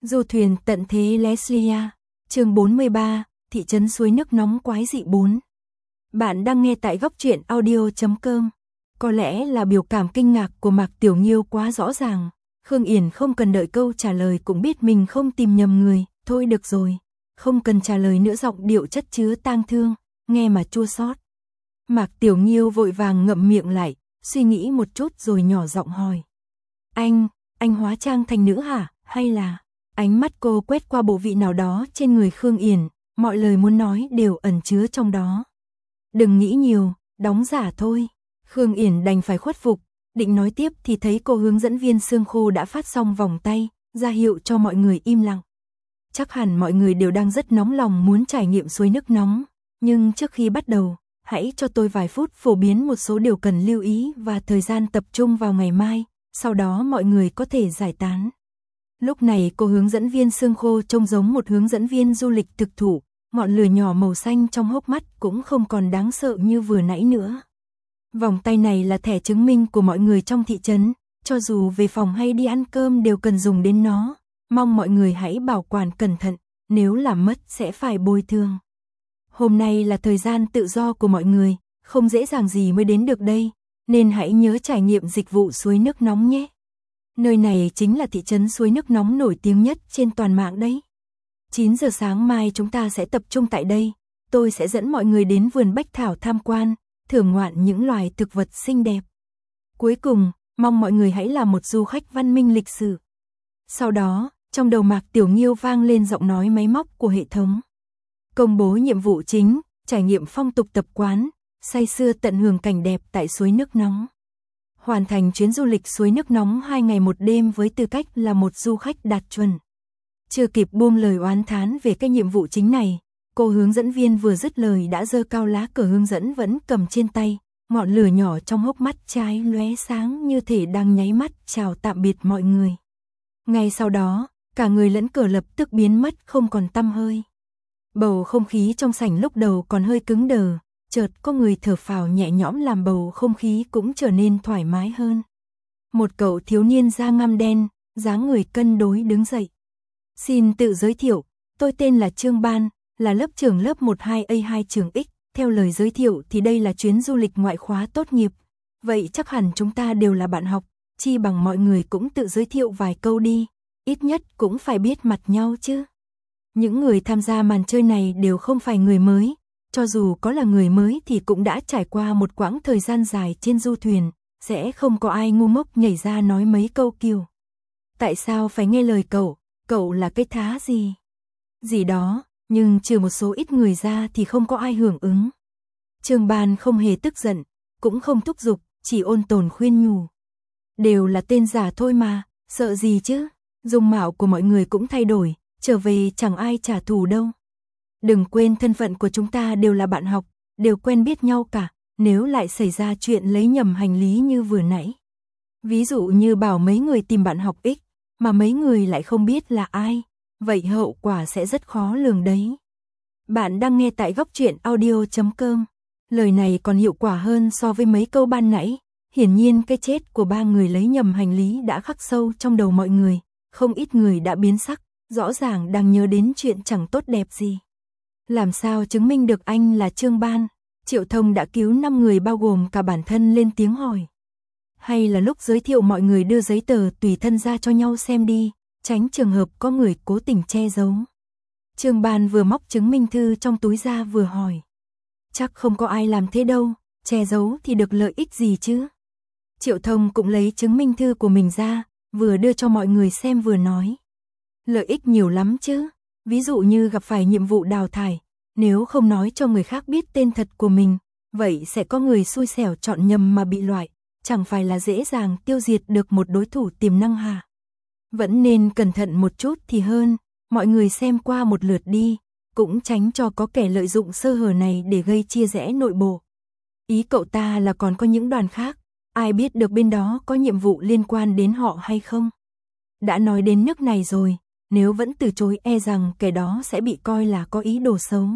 Du thuyền tận thế Leslia, chương 43, thị trấn suối nước nóng quái dị 4. Bạn đang nghe tại góc truyện audio.com. Có lẽ là biểu cảm kinh ngạc của Mạc Tiểu Nghiêu quá rõ ràng, Khương Yển không cần đợi câu trả lời cũng biết mình không tìm nhầm người, thôi được rồi, không cần trả lời nữa, giọng điệu chất chứa tang thương, nghe mà chua xót. Mạc Tiểu Nghiêu vội vàng ngậm miệng lại, suy nghĩ một chút rồi nhỏ giọng hỏi. Anh hóa trang thành nữ hả, hay là... Ánh mắt cô quét qua bộ vị nào đó trên người Khương Yển, mọi lời muốn nói đều ẩn chứa trong đó. Đừng nghĩ nhiều, đóng giả thôi. Khương Yển đành phải khuất phục, định nói tiếp thì thấy cô hướng dẫn viên xương khô đã phát xong vòng tay, ra hiệu cho mọi người im lặng. Chắc hẳn mọi người đều đang rất nóng lòng muốn trải nghiệm suối nước nóng, nhưng trước khi bắt đầu, hãy cho tôi vài phút phổ biến một số điều cần lưu ý và thời gian tập trung vào ngày mai, sau đó mọi người có thể giải tán. Lúc này cô hướng dẫn viên xương khô trông giống một hướng dẫn viên du lịch thực thụ, ngọn lửa nhỏ màu xanh trong hốc mắt cũng không còn đáng sợ như vừa nãy nữa. Vòng tay này là thẻ chứng minh của mọi người trong thị trấn, cho dù về phòng hay đi ăn cơm đều cần dùng đến nó, mong mọi người hãy bảo quản cẩn thận, nếu làm mất sẽ phải bồi thường. Hôm nay là thời gian tự do của mọi người, không dễ dàng gì mới đến được đây, nên hãy nhớ trải nghiệm dịch vụ suối nước nóng nhé. Nơi này chính là thị trấn suối nước nóng nổi tiếng nhất trên toàn mạng đấy. 9 giờ sáng mai chúng ta sẽ tập trung tại đây, tôi sẽ dẫn mọi người đến vườn bách thảo tham quan, thưởng ngoạn những loài thực vật xinh đẹp. Cuối cùng, mong mọi người hãy là một du khách văn minh lịch sử. Sau đó, trong đầu Mạc Tiểu Nghiêu vang lên giọng nói máy móc của hệ thống. Công bố nhiệm vụ chính, trải nghiệm phong tục tập quán, say sưa tận hưởng cảnh đẹp tại suối nước nóng. Hoàn thành chuyến du lịch suối nước nóng 2 ngày 1 đêm với tư cách là một du khách đạt chuẩn. Chưa kịp buông lời oán thán về cái nhiệm vụ chính này, cô hướng dẫn viên vừa dứt lời đã giơ cao lá cờ hướng dẫn vẫn cầm trên tay, ngọn lửa nhỏ trong hốc mắt trái lóe sáng như thể đang nháy mắt chào tạm biệt mọi người. Ngay sau đó, cả người lẫn cờ lập tức biến mất không còn tăm hơi. Bầu không khí trong sảnh lúc đầu còn hơi cứng đờ, chợt có người thở phào nhẹ nhõm làm bầu không khí cũng trở nên thoải mái hơn. Một cậu thiếu niên da ngăm đen, dáng người cân đối đứng dậy. Xin tự giới thiệu, tôi tên là Trương Ban, là lớp trưởng lớp 12A2 trường X. Theo lời giới thiệu thì đây là chuyến du lịch ngoại khóa tốt nghiệp. Vậy chắc hẳn chúng ta đều là bạn học, chi bằng mọi người cũng tự giới thiệu vài câu đi, ít nhất cũng phải biết mặt nhau chứ. Những người tham gia màn chơi này đều không phải người mới. Cho dù có là người mới thì cũng đã trải qua một quãng thời gian dài trên du thuyền, sẽ không có ai ngu ngốc nhảy ra nói mấy câu kiểu. Tại sao phải nghe lời cậu là cái thá gì? Gì đó, nhưng trừ một số ít người ra thì không có ai hưởng ứng. Trương Ban không hề tức giận, cũng không thúc giục, chỉ ôn tồn khuyên nhủ. Đều là tên giả thôi mà, sợ gì chứ? Dung mạo của mọi người cũng thay đổi, trở về chẳng ai trả thù đâu. Đừng quên thân phận của chúng ta đều là bạn học, đều quen biết nhau cả, nếu lại xảy ra chuyện lấy nhầm hành lý như vừa nãy. Ví dụ như bảo mấy người tìm bạn học X, mà mấy người lại không biết là ai, vậy hậu quả sẽ rất khó lường đấy. Bạn đang nghe tại góc truyện audio.com. Lời này còn hiệu quả hơn so với mấy câu ban nãy, hiển nhiên cái chết của 3 người lấy nhầm hành lý đã khắc sâu trong đầu mọi người, không ít người đã biến sắc, rõ ràng đang nhớ đến chuyện chẳng tốt đẹp gì. Làm sao chứng minh được anh là Trương Ban? Triệu Thông đã cứu 5 người bao gồm cả bản thân lên tiếng hỏi. Hay là lúc giới thiệu mọi người đưa giấy tờ tùy thân ra cho nhau xem đi, tránh trường hợp có người cố tình che giấu. Trương Ban vừa móc chứng minh thư trong túi ra vừa hỏi. Chắc không có ai làm thế đâu, che giấu thì được lợi ích gì chứ? Triệu Thông cũng lấy chứng minh thư của mình ra, vừa đưa cho mọi người xem vừa nói. Lợi ích nhiều lắm chứ. Ví dụ như gặp phải nhiệm vụ đào thải, nếu không nói cho người khác biết tên thật của mình, vậy sẽ có người xui xẻo chọn nhầm mà bị loại, chẳng phải là dễ dàng tiêu diệt được một đối thủ tiềm năng hả? Vẫn nên cẩn thận một chút thì hơn, mọi người xem qua một lượt đi, cũng tránh cho có kẻ lợi dụng sơ hở này để gây chia rẽ nội bộ. Ý cậu ta là còn có những đoàn khác, ai biết được bên đó có nhiệm vụ liên quan đến họ hay không? Đã nói đến nước này rồi. Nếu vẫn từ chối e rằng kẻ đó sẽ bị coi là có ý đồ xấu.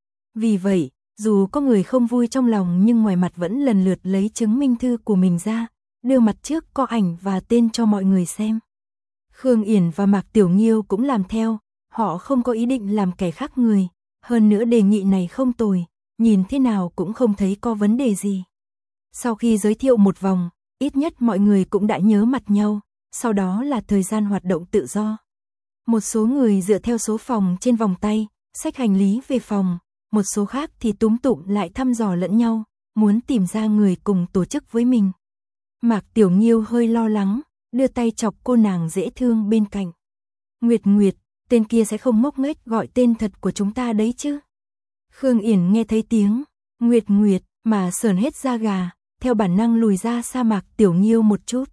Vì vậy, dù có người không vui trong lòng nhưng ngoài mặt vẫn lần lượt lấy chứng minh thư của mình ra, đưa mặt trước có ảnh và tên cho mọi người xem. Khương Yển và Mạc Tiểu Nghiêu cũng làm theo, họ không có ý định làm kẻ khác người, hơn nữa đề nghị này không tồi, nhìn thế nào cũng không thấy có vấn đề gì. Sau khi giới thiệu một vòng, ít nhất mọi người cũng đã nhớ mặt nhau, sau đó là thời gian hoạt động tự do. Một số người dựa theo số phòng trên vòng tay, xách hành lý về phòng, một số khác thì túm tụm lại thăm dò lẫn nhau, muốn tìm ra người cùng tổ chức với mình. Mạc Tiểu Nghiêu hơi lo lắng, đưa tay chọc cô nàng dễ thương bên cạnh. Nguyệt Nguyệt, tên kia sẽ không ngốc nghếch gọi tên thật của chúng ta đấy chứ? Khương Yển nghe thấy tiếng Nguyệt Nguyệt mà sởn hết da gà, theo bản năng lùi ra xa Mạc Tiểu Nghiêu một chút.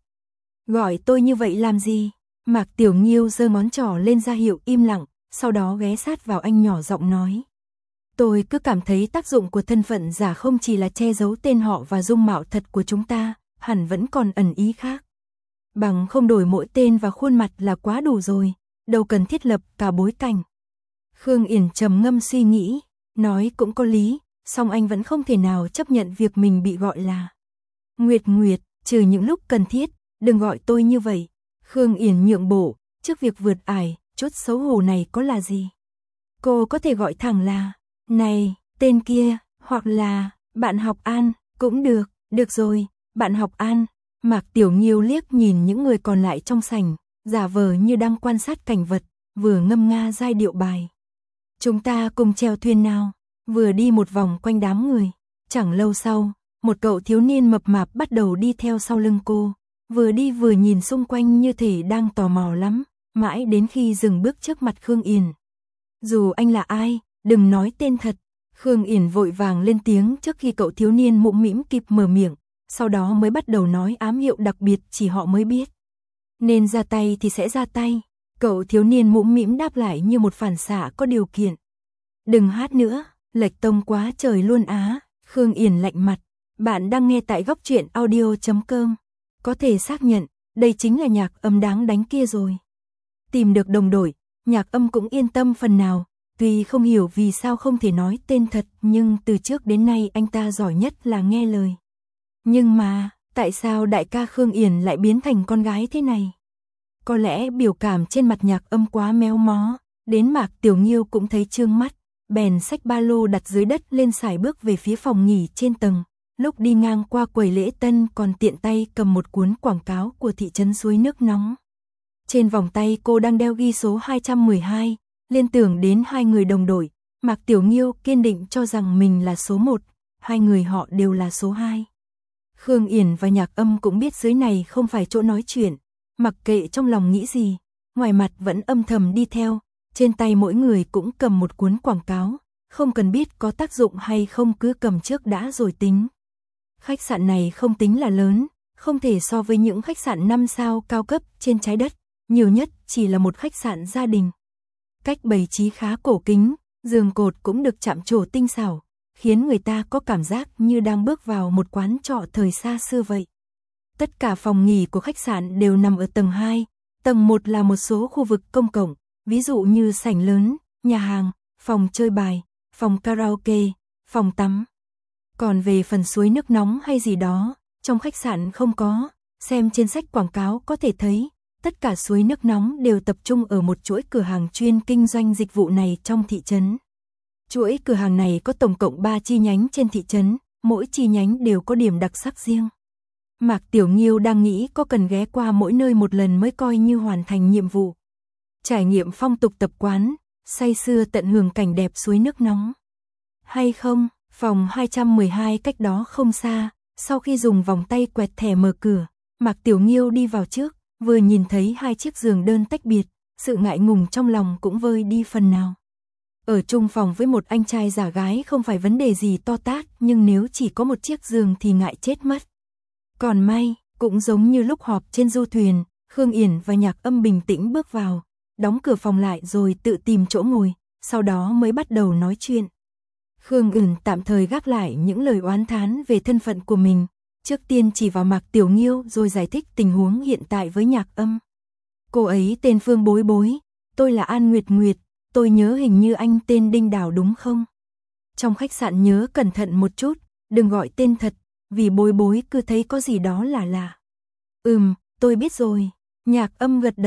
Gọi tôi như vậy làm gì? Mạc Tiểu Nghiêu giơ ngón trỏ lên ra hiệu im lặng, sau đó ghé sát vào anh nhỏ giọng nói. Tôi cứ cảm thấy tác dụng của thân phận giả không chỉ là che giấu tên họ và dung mạo thật của chúng ta, hẳn vẫn còn ẩn ý khác. Bằng không đổi mỗi tên và khuôn mặt là quá đủ rồi, đâu cần thiết lập cả bối cảnh. Khương Yển trầm ngâm suy nghĩ, nói cũng có lý, song anh vẫn không thể nào chấp nhận việc mình bị gọi là Nguyệt Nguyệt, trừ những lúc cần thiết, đừng gọi tôi như vậy. Khương Yển nhượng bộ, trước việc vượt ải, chút xấu hổ này có là gì? Cô có thể gọi thẳng là, này, tên kia, hoặc là, bạn học An, cũng được, được rồi, bạn học An. Mạc Tiểu Nghiêu liếc nhìn những người còn lại trong sảnh, giả vờ như đang quan sát cảnh vật, vừa ngâm nga giai điệu bài. Chúng ta cùng chèo thuyền nào, vừa đi một vòng quanh đám người. Chẳng lâu sau, một cậu thiếu niên mập mạp bắt đầu đi theo sau lưng cô, vừa đi vừa nhìn xung quanh như thể đang tò mò lắm, mãi đến khi dừng bước trước mặt Khương Yển. Dù anh là ai, đừng nói tên thật. Khương Yển vội vàng lên tiếng trước khi cậu thiếu niên mũm mĩm kịp mở miệng, sau đó mới bắt đầu nói ám hiệu đặc biệt chỉ họ mới biết. Nên ra tay thì sẽ ra tay. Cậu thiếu niên mũm mĩm đáp lại như một phản xạ có điều kiện. Đừng hát nữa, lệch tông quá trời luôn á. Khương Yển lạnh mặt. Bạn đang nghe tại góc truyện audio.com. Có thể xác nhận, đây chính là Nhạc Âm đáng đánh kia rồi. Tìm được đồng đội, Nhạc Âm cũng yên tâm phần nào. Tuy không hiểu vì sao không thể nói tên thật, nhưng từ trước đến nay anh ta giỏi nhất là nghe lời. Nhưng mà, tại sao đại ca Khương Yển lại biến thành con gái thế này? Có lẽ biểu cảm trên mặt Nhạc Âm quá méo mó, đến Mạc Tiểu Nghiêu cũng thấy trương mắt, bèn xách ba lô đặt dưới đất lên sải bước về phía phòng nghỉ trên tầng. Lúc đi ngang qua quầy lễ tân còn tiện tay cầm một cuốn quảng cáo của thị trấn suối nước nóng. Trên vòng tay cô đang đeo ghi số 212, liên tưởng đến hai người đồng đội, Mạc Tiểu Nghiêu kiên định cho rằng mình là số 1, hai người họ đều là số 2. Khương Yển và Nhạc Âm cũng biết dưới này không phải chỗ nói chuyện, mặc kệ trong lòng nghĩ gì, ngoài mặt vẫn âm thầm đi theo, trên tay mỗi người cũng cầm một cuốn quảng cáo, không cần biết có tác dụng hay không cứ cầm trước đã rồi tính. Khách sạn này không tính là lớn, không thể so với những khách sạn 5 sao cao cấp trên trái đất, nhiều nhất chỉ là một khách sạn gia đình. Cách bày trí khá cổ kính, giường cột cũng được chạm trổ tinh xảo, khiến người ta có cảm giác như đang bước vào một quán trọ thời xa xưa vậy. Tất cả phòng nghỉ của khách sạn đều nằm ở tầng 2, tầng 1 là một số khu vực công cộng, ví dụ như sảnh lớn, nhà hàng, phòng chơi bài, phòng karaoke, phòng tắm. Còn về phần suối nước nóng hay gì đó, trong khách sạn không có, xem trên sách quảng cáo có thể thấy, tất cả suối nước nóng đều tập trung ở một chuỗi cửa hàng chuyên kinh doanh dịch vụ này trong thị trấn. Chuỗi cửa hàng này có tổng cộng 3 chi nhánh trên thị trấn, mỗi chi nhánh đều có điểm đặc sắc riêng. Mạc Tiểu Nghiêu đang nghĩ có cần ghé qua mỗi nơi một lần mới coi như hoàn thành nhiệm vụ. Trải nghiệm phong tục tập quán, say sưa tận hưởng cảnh đẹp suối nước nóng. Hay không, phòng 212 cách đó không xa, sau khi dùng vòng tay quẹt thẻ mở cửa, Mạc Tiểu Nghiêu đi vào trước, vừa nhìn thấy hai chiếc giường đơn tách biệt, sự ngại ngùng trong lòng cũng vơi đi phần nào. Ở chung phòng với một anh trai giả gái không phải vấn đề gì to tát, nhưng nếu chỉ có một chiếc giường thì ngại chết mất. Còn may, cũng giống như lúc họp trên du thuyền, Khương Yển và Nhạc Âm bình tĩnh bước vào, đóng cửa phòng lại rồi tự tìm chỗ ngồi, sau đó mới bắt đầu nói chuyện. Khương Yển tạm thời gác lại những lời oán thán về thân phận của mình, trước tiên chỉ vào Mạc Tiểu Nghiêu rồi giải thích tình huống hiện tại với Nhạc Âm. Cô ấy tên Phương Bối Bối, tôi là An Nguyệt Nguyệt, tôi nhớ hình như anh tên Đinh Đào đúng không? Trong khách sạn nhớ cẩn thận một chút, đừng gọi tên thật, vì Bối Bối cứ thấy có gì đó là lạ. Tôi biết rồi. Nhạc Âm gật đầu,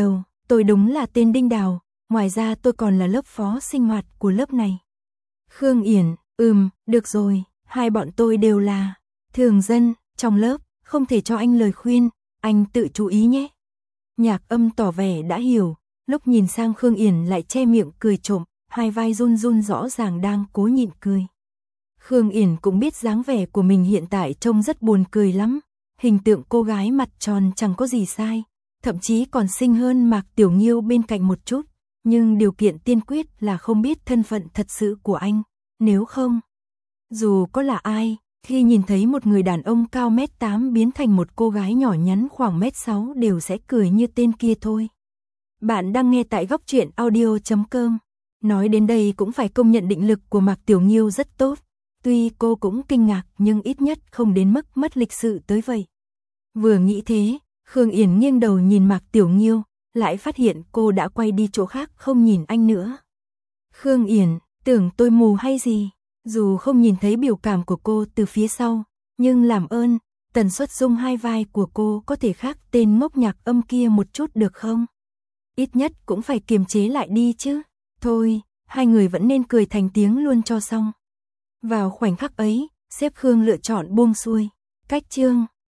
Tôi đúng là tên Đinh Đào, ngoài ra tôi còn là lớp phó sinh hoạt của lớp này. Khương Yển, được rồi, hai bọn tôi đều là thường dân trong lớp, không thể cho anh lời khuyên, anh tự chú ý nhé. Nhạc Âm tỏ vẻ đã hiểu, lúc nhìn sang Khương Yển lại che miệng cười trộm, hai vai run run rõ ràng đang cố nhịn cười. Khương Yển cũng biết dáng vẻ của mình hiện tại trông rất buồn cười lắm, hình tượng cô gái mặt tròn chẳng có gì sai, thậm chí còn xinh hơn Mạc Tiểu Nghiêu bên cạnh một chút, nhưng điều kiện tiên quyết là không biết thân phận thật sự của anh, nếu không, dù có là ai, khi nhìn thấy một người đàn ông cao 1m8 biến thành một cô gái nhỏ nhắn khoảng 1m6 đều sẽ cười như tên kia thôi. Bạn đang nghe tại Góc Truyện Audio.com. Nói đến đây cũng phải công nhận định lực của Mạc Tiểu Nghiêu rất tốt. Tuy cô cũng kinh ngạc nhưng ít nhất không đến mức mất lịch sự tới vậy. Vừa nghĩ thế, Khương Yển nghiêng đầu nhìn Mạc Tiểu Nghiêu, lại phát hiện cô đã quay đi chỗ khác không nhìn anh nữa. Khương Yển, tưởng tôi mù hay gì? Dù không nhìn thấy biểu cảm của cô từ phía sau, nhưng làm ơn, tần suất rung hai vai của cô có thể khác tên ngốc Nhạc Âm kia một chút được không? Ít nhất cũng phải kiềm chế lại đi chứ. Thôi, hai người vẫn nên cười thành tiếng luôn cho xong. Vào khoảnh khắc ấy, sếp Khương lựa chọn buông xuôi. Cách chương